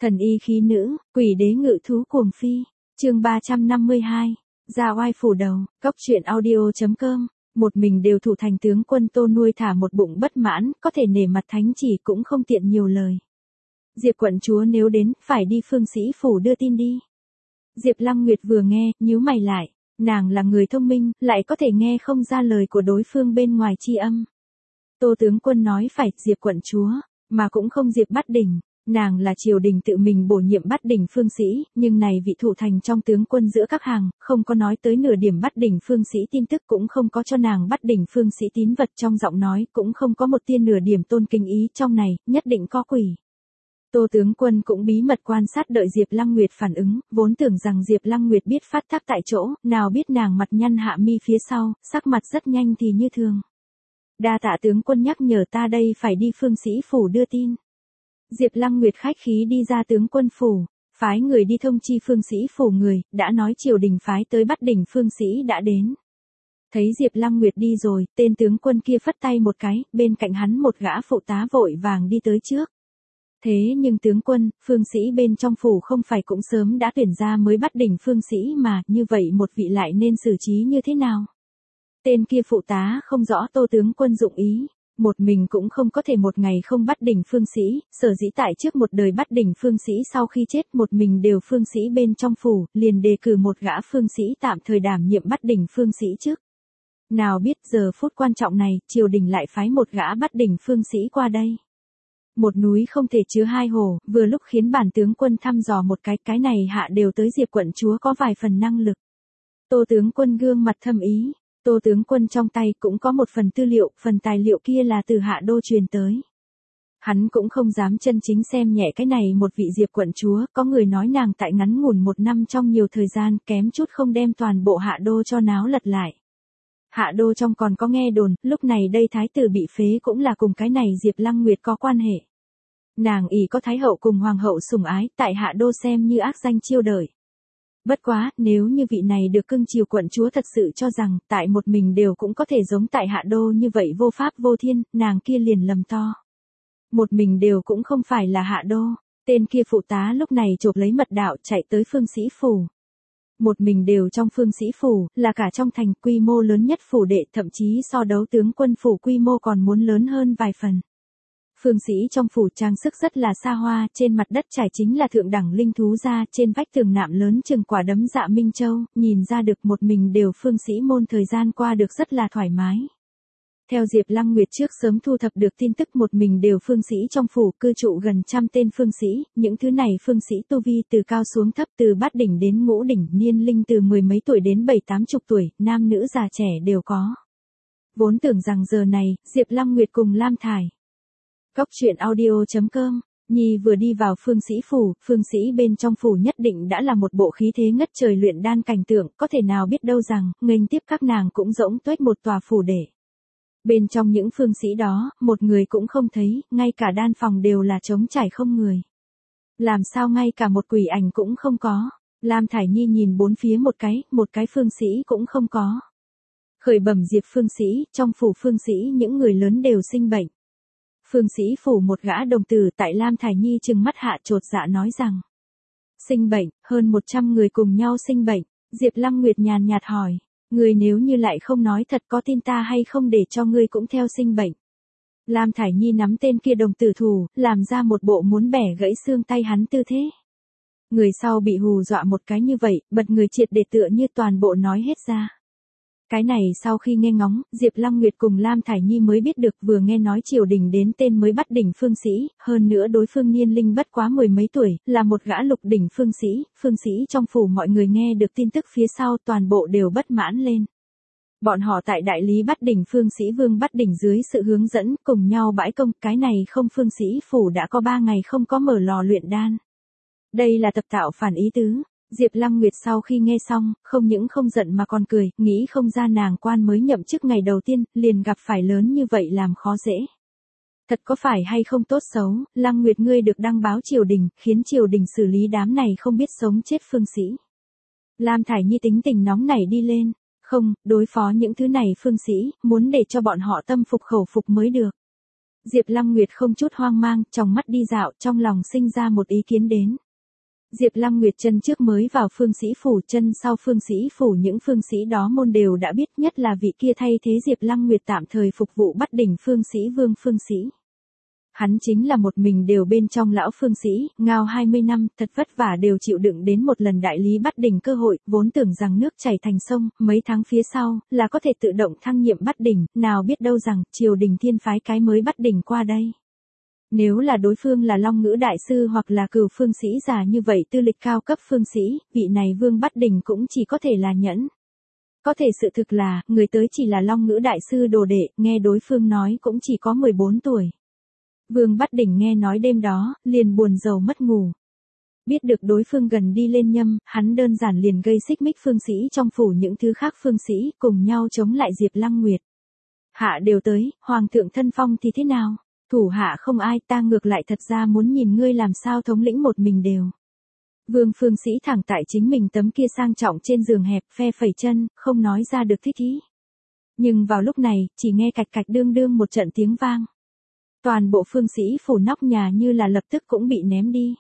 Thần y khí nữ, quỷ đế ngự thú cuồng phi. Chương 352. Ra oai phủ đầu. Cốc truyện audio.com. Một mình đều thủ thành tướng quân Tô nuôi thả một bụng bất mãn, có thể nể mặt thánh chỉ cũng không tiện nhiều lời. Diệp quận chúa nếu đến, phải đi Phương Sĩ phủ đưa tin đi. Diệp Lăng Nguyệt vừa nghe, nhíu mày lại. Nàng là người thông minh, lại có thể nghe không ra lời của đối phương bên ngoài chi âm. Tô tướng quân nói phải Diệp quận chúa, mà cũng không Diệp Bát Đỉnh. Nàng là triều đình tự mình bổ nhiệm Bát Đỉnh Phương Sĩ, nhưng này vị thủ thành trong tướng quân giữa các hàng, không có nói tới nửa điểm Bát Đỉnh Phương Sĩ tin tức, cũng không có cho nàng Bát Đỉnh Phương Sĩ tín vật trong giọng nói, cũng không có một tia nửa điểm tôn kính ý trong này, nhất định có quỷ. Tô tướng quân cũng bí mật quan sát đợi Diệp Lăng Nguyệt phản ứng, vốn tưởng rằng Diệp Lăng Nguyệt biết phát tác tại chỗ, nào biết nàng mặt nhăn hạ mi phía sau, sắc mặt rất nhanh thì như thường. Đa tạ tướng quân nhắc nhở, ta đây phải đi Phương Sĩ phủ đưa tin. Diệp Lăng Nguyệt khách khí đi ra tướng quân phủ, phái người đi thông chi Phương Sĩ phủ người, đã nói triều đình phái tới Bát Đỉnh Phương Sĩ đã đến. Thấy Diệp Lăng Nguyệt đi rồi, tên tướng quân kia phất tay một cái, bên cạnh hắn một gã phụ tá vội vàng đi tới trước. Thế nhưng tướng quân, Phương Sĩ bên trong phủ không phải cũng sớm đã tuyển ra mới Bát Đỉnh Phương Sĩ mà, như vậy một vị lại nên xử trí như thế nào? Tên kia phụ tá không rõ Tô tướng quân dụng ý. Một mình cũng không có thể một ngày không Bát Đỉnh Phương Sĩ, sở dĩ tại trước một đời Bát Đỉnh Phương Sĩ sau khi chết một mình đều Phương Sĩ bên trong phủ, liền đề cử một gã Phương Sĩ tạm thời đảm nhiệm Bát Đỉnh Phương Sĩ trước. Nào biết giờ phút quan trọng này, triều đình lại phái một gã Bát Đỉnh Phương Sĩ qua đây. Một núi không thể chứa hai hồ, vừa lúc khiến bản tướng quân thăm dò một cái này hạ đều tới Diệp quận chúa có vài phần năng lực. Tô tướng quân gương mặt thâm ý. Tô tướng quân trong tay cũng có một phần tư liệu, phần tài liệu kia là từ hạ đô truyền tới. Hắn cũng không dám chân chính xem nhẹ cái này một vị Diệp quận chúa, có người nói nàng tại ngắn ngủn một năm trong nhiều thời gian kém chút không đem toàn bộ hạ đô cho náo lật lại. Hạ đô trong còn có nghe đồn, lúc này đây thái tử bị phế cũng là cùng cái này Diệp Lăng Nguyệt có quan hệ. Nàng ỷ có thái hậu cùng hoàng hậu sủng ái, tại hạ đô xem như ác danh chiêu đời. Bất quá, nếu như vị này được cưng chiều quận chúa thật sự cho rằng, tại một mình đều cũng có thể giống tại hạ đô như vậy vô pháp vô thiên, nàng kia liền lầm to. Một mình đều cũng không phải là hạ đô, tên kia phụ tá lúc này chộp lấy mật đạo chạy tới Phương Sĩ phủ. Một mình đều trong Phương Sĩ phủ, là cả trong thành quy mô lớn nhất phủ đệ, thậm chí so đấu tướng quân phủ quy mô còn muốn lớn hơn vài phần. Phương Sĩ trong phủ trang sức rất là xa hoa, trên mặt đất trải chính là thượng đẳng linh thú gia, trên vách tường nạm lớn chừng quả đấm dạ Minh Châu, nhìn ra được một mình đều Phương Sĩ môn thời gian qua được rất là thoải mái. Theo Diệp Lăng Nguyệt trước sớm thu thập được tin tức một mình đều Phương Sĩ trong phủ cư trụ gần trăm tên Phương Sĩ, những thứ này Phương Sĩ tu vi từ cao xuống thấp, từ Bát Đỉnh đến Ngũ Đỉnh, niên linh từ mười mấy tuổi đến 7-80 tuổi, nam nữ già trẻ đều có. Vốn tưởng rằng giờ này, Diệp Lăng Nguyệt cùng Lam Thải. Cốc truyện audio.com, Nhi vừa đi vào Phương Sĩ phủ, Phương Sĩ bên trong phủ nhất định đã là một bộ khí thế ngất trời luyện đan cảnh tượng, có thể nào biết đâu rằng, nghênh tiếp các nàng cũng rỗng tuếch một tòa phủ để. Bên trong những Phương Sĩ đó, một người cũng không thấy, ngay cả đan phòng đều là trống trải không người. Làm sao ngay cả một quỷ ảnh cũng không có. Lam Thải Nhi nhìn bốn phía một cái Phương Sĩ cũng không có. Khởi bẩm Diệp Phương Sĩ, trong phủ Phương Sĩ những người lớn đều sinh bệnh. Phương Sĩ phủ một gã đồng tử tại Lam Thải Nhi trừng mắt hạ chột dạ nói rằng. Sinh bệnh, hơn 100 người cùng nhau sinh bệnh, Diệp Lăng Nguyệt nhàn nhạt hỏi, người nếu như lại không nói thật có tin ta hay không để cho ngươi cũng theo sinh bệnh. Lam Thải Nhi nắm tên kia đồng tử thủ, làm ra một bộ muốn bẻ gãy xương tay hắn tư thế. Người sau bị hù dọa một cái như vậy, bật người triệt để tựa như toàn bộ nói hết ra. Cái này sau khi nghe ngóng, Diệp Lăng Nguyệt cùng Lam Thải Nhi mới biết được vừa nghe nói triều đình đến tên mới Bát Đỉnh Phương Sĩ, hơn nữa đối phương niên linh bất quá mười mấy tuổi, là một gã lục đỉnh Phương Sĩ trong phủ mọi người nghe được tin tức phía sau toàn bộ đều bất mãn lên. Bọn họ tại đại lý Bát Đỉnh Phương Sĩ Vương Bát Đỉnh dưới sự hướng dẫn cùng nhau bãi công, cái này không Phương Sĩ phủ đã có 3 ngày không có mở lò luyện đan. Đây là tập tạo phản ý tứ. Diệp Lăng Nguyệt sau khi nghe xong, không những không giận mà còn cười, nghĩ không ra nàng quan mới nhậm chức ngày đầu tiên, liền gặp phải lớn như vậy làm khó dễ. Thật có phải hay không tốt xấu, Lăng Nguyệt ngươi được đăng báo triều đình, khiến triều đình xử lý đám này không biết sống chết Phương Sĩ. Lam Thải Nhi tính tình nóng nảy đi lên, không, đối phó những thứ này Phương Sĩ, muốn để cho bọn họ tâm phục khẩu phục mới được. Diệp Lăng Nguyệt không chút hoang mang, trong mắt đi dạo, trong lòng sinh ra một ý kiến đến. Diệp Lăng Nguyệt chân trước mới vào Phương Sĩ Phủ, chân sau Phương Sĩ Phủ những phương sĩ đó môn đều đã biết, nhất là vị kia thay thế Diệp Lăng Nguyệt tạm thời phục vụ bắt đỉnh Phương Sĩ Vương Phương Sĩ. Hắn chính là một mình đều bên trong lão Phương Sĩ, ngao 20 năm, thật vất vả đều chịu đựng đến một lần đại lý bắt đỉnh cơ hội, vốn tưởng rằng nước chảy thành sông, mấy tháng phía sau, là có thể tự động thăng nhiệm bắt đỉnh, nào biết đâu rằng, triều đình thiên phái cái mới bắt đỉnh qua đây. Nếu là đối phương là Long Ngữ Đại Sư hoặc là Cửu Phương Sĩ già như vậy tư lịch cao cấp phương sĩ, vị này Vương bắt đỉnh cũng chỉ có thể là nhẫn. Có thể sự thực là, người tới chỉ là Long Ngữ Đại Sư đồ đệ, nghe đối phương nói cũng chỉ có 14 tuổi. Vương bắt đỉnh nghe nói đêm đó, liền buồn rầu mất ngủ. Biết được đối phương gần đi lên nhâm, hắn đơn giản liền gây xích mích phương sĩ trong phủ những thứ khác phương sĩ, cùng nhau chống lại Diệp Lăng Nguyệt. Hạ đều tới, Hoàng thượng thân phong thì thế nào? Thủ hạ không ai, ta ngược lại thật ra muốn nhìn ngươi làm sao thống lĩnh một mình đều. Vương phương sĩ thẳng tại chính mình tấm kia sang trọng trên giường hẹp, phe phẩy chân, không nói ra được thích ý. Nhưng vào lúc này, chỉ nghe cạch cạch đương đương một trận tiếng vang. Toàn bộ phương sĩ phủ nóc nhà như là lập tức cũng bị ném đi.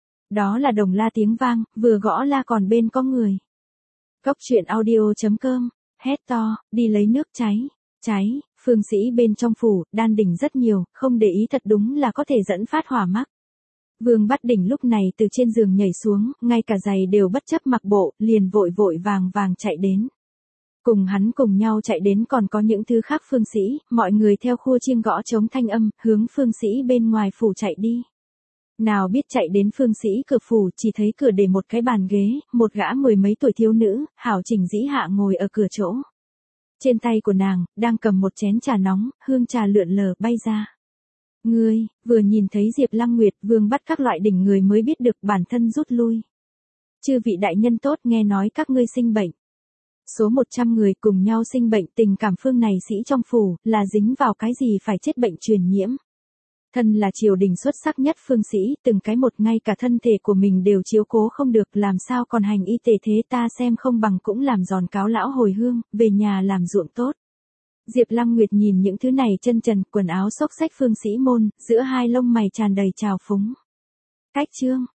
Đó là đồng la tiếng vang, vừa gõ la còn bên có người. Cốc truyện audio.com, hét to, đi lấy nước cháy, phương sĩ bên trong phủ, đan đỉnh rất nhiều, không để ý thật đúng là có thể dẫn phát hỏa mắc. Vương bắt đỉnh lúc này từ trên giường nhảy xuống, ngay cả giày đều bất chấp mặc bộ, liền vội vội vàng chạy đến. Cùng hắn cùng nhau chạy đến còn có những thứ khác phương sĩ, mọi người theo khua chiêng gõ trống thanh âm, hướng phương sĩ bên ngoài phủ chạy đi. Nào biết chạy đến phương sĩ cửa phủ chỉ thấy cửa để một cái bàn ghế, một gã mười mấy tuổi thiếu nữ, hảo chỉnh dĩ hạ ngồi ở cửa chỗ. Trên tay của nàng, đang cầm một chén trà nóng, hương trà lượn lờ bay ra. Ngươi, vừa nhìn thấy Diệp Lăng Nguyệt, Vương bắt các loại đỉnh người mới biết được bản thân rút lui. Chư vị đại nhân tốt, nghe nói các ngươi sinh bệnh. Số 100 người cùng nhau sinh bệnh, tình cảm phương này sĩ trong phủ, là dính vào cái gì phải chết bệnh truyền nhiễm. Thân là triều đình xuất sắc nhất phương sĩ, từng cái một ngay cả thân thể của mình đều chiếu cố không được, làm sao còn hành y tế thế, ta xem không bằng cũng làm giòn cáo lão hồi hương, về nhà làm ruộng tốt. Diệp Lăng Nguyệt nhìn những thứ này chân trần, quần áo xốc xách phương sĩ môn, giữa hai lông mày tràn đầy trào phúng. Cách chương